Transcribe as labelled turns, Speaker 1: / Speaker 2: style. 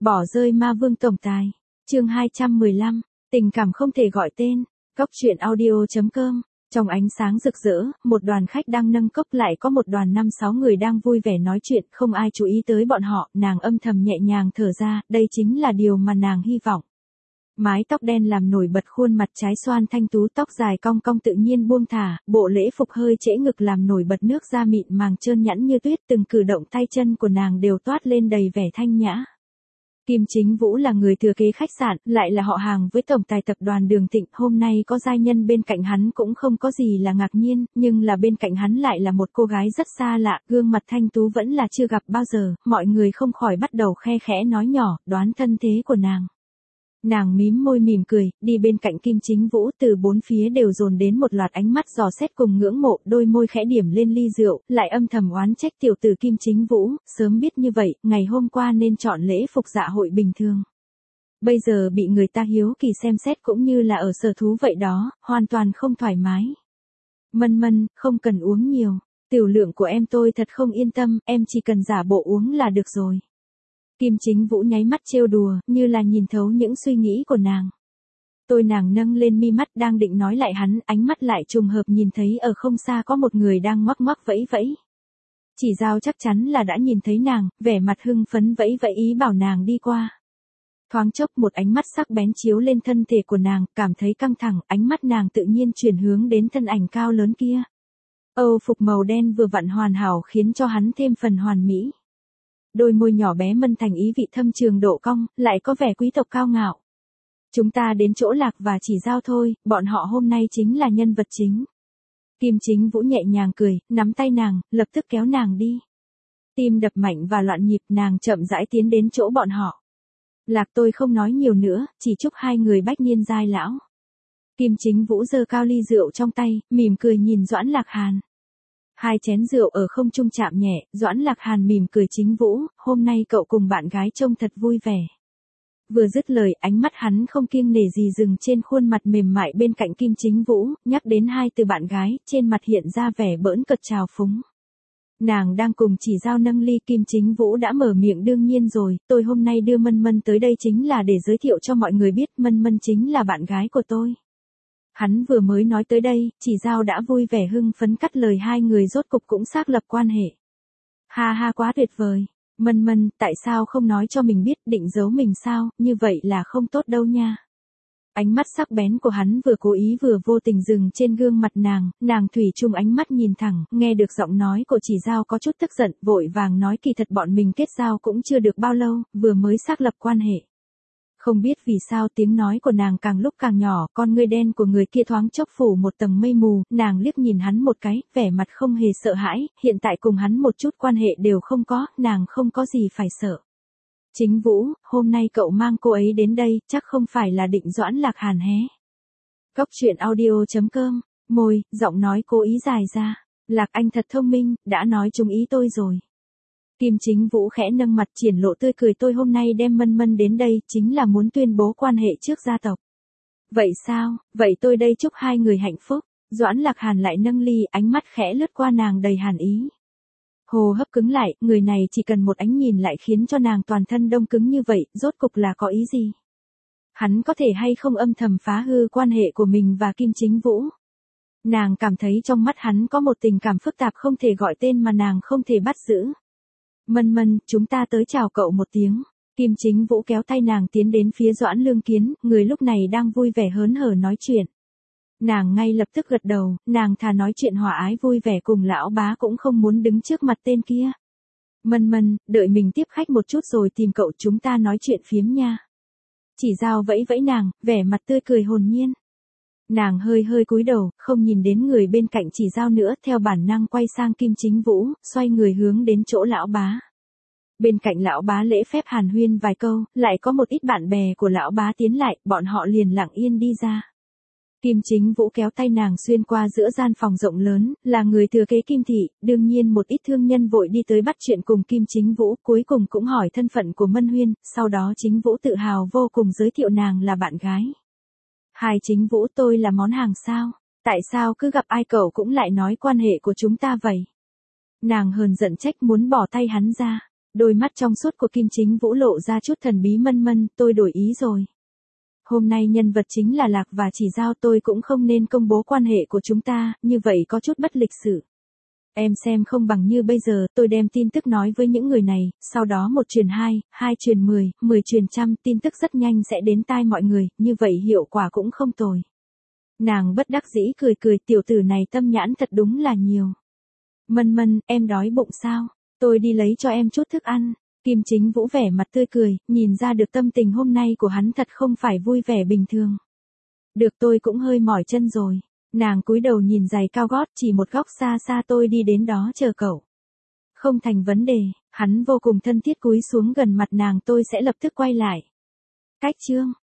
Speaker 1: Bỏ rơi ma vương tổng tài. Chương 215, tình cảm không thể gọi tên. Góc truyện audio.com. Trong ánh sáng rực rỡ, một đoàn khách đang nâng cốc, lại có một đoàn 5-6 người đang vui vẻ nói chuyện, không ai chú ý tới bọn họ, nàng âm thầm nhẹ nhàng thở ra, đây chính là điều mà nàng hy vọng. Mái tóc đen làm nổi bật khuôn mặt trái xoan thanh tú, tóc dài cong cong tự nhiên buông thả, bộ lễ phục hơi trễ ngực làm nổi bật nước da mịn màng trơn nhẵn như tuyết, từng cử động tay chân của nàng đều toát lên đầy vẻ thanh nhã. Kim Chính Vũ là người thừa kế khách sạn, lại là họ hàng với tổng tài tập đoàn Đường Thịnh, hôm nay có giai nhân bên cạnh hắn cũng không có gì là ngạc nhiên, nhưng là bên cạnh hắn lại là một cô gái rất xa lạ, gương mặt thanh tú vẫn là chưa gặp bao giờ, mọi người không khỏi bắt đầu khe khẽ nói nhỏ, đoán thân thế của nàng. Nàng mím môi mỉm cười, đi bên cạnh Kim Chính Vũ, từ bốn phía đều dồn đến một loạt ánh mắt dò xét cùng ngưỡng mộ, đôi môi khẽ điểm lên ly rượu, lại âm thầm oán trách tiểu tử Kim Chính Vũ, sớm biết như vậy, ngày hôm qua nên chọn lễ phục dạ hội bình thường. Bây giờ bị người ta hiếu kỳ xem xét cũng như là ở sở thú vậy đó, hoàn toàn không thoải mái. Mân mân, không cần uống nhiều, tiểu lượng của em tôi thật không yên tâm, em chỉ cần giả bộ uống là được rồi. Kim Chính Vũ nháy mắt trêu đùa, như là nhìn thấu những suy nghĩ của nàng. Nàng nâng lên mi mắt đang định nói lại hắn, ánh mắt lại trùng hợp nhìn thấy ở không xa có một người đang ngoắc ngoắc vẫy vẫy. Chỉ Giao chắc chắn là đã nhìn thấy nàng, vẻ mặt hưng phấn vẫy vẫy ý bảo nàng đi qua. Thoáng chốc một ánh mắt sắc bén chiếu lên thân thể của nàng, cảm thấy căng thẳng, ánh mắt nàng tự nhiên chuyển hướng đến thân ảnh cao lớn kia. Âu phục màu đen vừa vặn hoàn hảo khiến cho hắn thêm phần hoàn mỹ. Đôi môi nhỏ bé mân thành ý vị thâm trường độ cong, lại có vẻ quý tộc cao ngạo. Chúng ta đến chỗ Lạc và Chỉ Giao thôi, bọn họ hôm nay chính là nhân vật chính. Kim Chính Vũ nhẹ nhàng cười, nắm tay nàng, lập tức kéo nàng đi. Tim đập mạnh và loạn nhịp, nàng chậm rãi tiến đến chỗ bọn họ. Lạc, tôi không nói nhiều nữa, chỉ chúc hai người bách niên giai lão. Kim Chính Vũ giơ cao ly rượu trong tay, mỉm cười nhìn Doãn Lạc Hàn. Hai chén rượu ở không trung chạm nhẹ, Doãn Lạc Hàn mỉm cười, Chính Vũ, hôm nay cậu cùng bạn gái trông thật vui vẻ. Vừa dứt lời, ánh mắt hắn không kiêng nể gì dừng trên khuôn mặt mềm mại bên cạnh Kim Chính Vũ, nhắc đến hai từ bạn gái, trên mặt hiện ra vẻ bỡn cợt trào phúng. Nàng đang cùng Chỉ Giao nâng ly, Kim Chính Vũ đã mở miệng, đương nhiên rồi, tôi hôm nay đưa Mân Mân tới đây chính là để giới thiệu cho mọi người biết, Mân Mân chính là bạn gái của tôi. Hắn vừa mới nói tới đây, Chỉ Giao đã vui vẻ hưng phấn cắt lời, hai người rốt cục cũng xác lập quan hệ. Ha ha, quá tuyệt vời. Mân Mân, tại sao không nói cho mình biết, định giấu mình sao, như vậy là không tốt đâu nha. Ánh mắt sắc bén của hắn vừa cố ý vừa vô tình dừng trên gương mặt nàng thủy chung ánh mắt nhìn thẳng, nghe được giọng nói của Chỉ Giao có chút tức giận, vội vàng nói, kỳ thật bọn mình kết giao cũng chưa được bao lâu, vừa mới xác lập quan hệ. Không biết vì sao tiếng nói của nàng càng lúc càng nhỏ, con ngươi đen của người kia thoáng chốc phủ một tầng mây mù, nàng liếc nhìn hắn một cái, vẻ mặt không hề sợ hãi, hiện tại cùng hắn một chút quan hệ đều không có, nàng không có gì phải sợ. Chính Vũ, hôm nay cậu mang cô ấy đến đây, chắc không phải là định Doãn Lạc Hàn hé. Góc truyện audio.com, môi, giọng nói cố ý dài ra, Lạc anh thật thông minh, đã nói trúng ý tôi rồi. Kim Chính Vũ khẽ nâng mặt triển lộ tươi cười, tôi hôm nay đem Mân Mân đến đây, chính là muốn tuyên bố quan hệ trước gia tộc. Vậy sao, vậy tôi đây chúc hai người hạnh phúc. Doãn Lạc Hàn lại nâng ly, ánh mắt khẽ lướt qua nàng đầy hàn ý. Hô hấp cứng lại, người này chỉ cần một ánh nhìn lại khiến cho nàng toàn thân đông cứng như vậy, rốt cục là có ý gì? Hắn có thể hay không âm thầm phá hư quan hệ của mình và Kim Chính Vũ? Nàng cảm thấy trong mắt hắn có một tình cảm phức tạp không thể gọi tên mà nàng không thể bắt giữ. Mân Mân, chúng ta tới chào cậu một tiếng. Kim Chính Vũ kéo tay nàng tiến đến phía Doãn Lương Kiến, người lúc này đang vui vẻ hớn hở nói chuyện. Nàng ngay lập tức gật đầu, nàng thà nói chuyện hòa ái vui vẻ cùng lão bá cũng không muốn đứng trước mặt tên kia. Mân Mân, đợi mình tiếp khách một chút rồi tìm cậu, chúng ta nói chuyện phiếm nha. Chỉ Giao vẫy vẫy nàng, vẻ mặt tươi cười hồn nhiên. Nàng hơi hơi cúi đầu, không nhìn đến người bên cạnh Chỉ Giao nữa, theo bản năng quay sang Kim Chính Vũ, xoay người hướng đến chỗ lão bá. Bên cạnh lão bá lễ phép hàn huyên vài câu, lại có một ít bạn bè của lão bá tiến lại, bọn họ liền lặng yên đi ra. Kim Chính Vũ kéo tay nàng xuyên qua giữa gian phòng rộng lớn, là người thừa kế Kim thị, đương nhiên một ít thương nhân vội đi tới bắt chuyện cùng Kim Chính Vũ, cuối cùng cũng hỏi thân phận của Mân Huyên, sau đó Chính Vũ tự hào vô cùng giới thiệu nàng là bạn gái. Hai Chính Vũ, tôi là món hàng sao? Tại sao cứ gặp ai cậu cũng lại nói quan hệ của chúng ta vậy? Nàng hờn giận trách muốn bỏ tay hắn ra. Đôi mắt trong suốt của Kim Chính Vũ lộ ra chút thần bí. Mân, tôi đổi ý rồi. Hôm nay nhân vật chính là Lạc và Chỉ Giao, tôi cũng không nên công bố quan hệ của chúng ta, như vậy có chút bất lịch sự. Em xem không bằng như bây giờ, tôi đem tin tức nói với những người này, sau đó 1 truyền 2, 2 truyền 10, 10 truyền trăm, tin tức rất nhanh sẽ đến tai mọi người, như vậy hiệu quả cũng không tồi. Nàng bất đắc dĩ cười, tiểu tử này tâm nhãn thật đúng là nhiều. Mân, em đói bụng sao? Tôi đi lấy cho em chút thức ăn. Kim Chính Vũ vẻ mặt tươi cười, nhìn ra được tâm tình hôm nay của hắn thật không phải vui vẻ bình thường. Được, tôi cũng hơi mỏi chân rồi. Nàng cúi đầu nhìn giày cao gót, chỉ một góc xa xa, tôi đi đến đó chờ cậu. Không thành vấn đề, hắn vô cùng thân thiết cúi xuống gần mặt nàng, tôi sẽ lập tức quay lại. Cách chương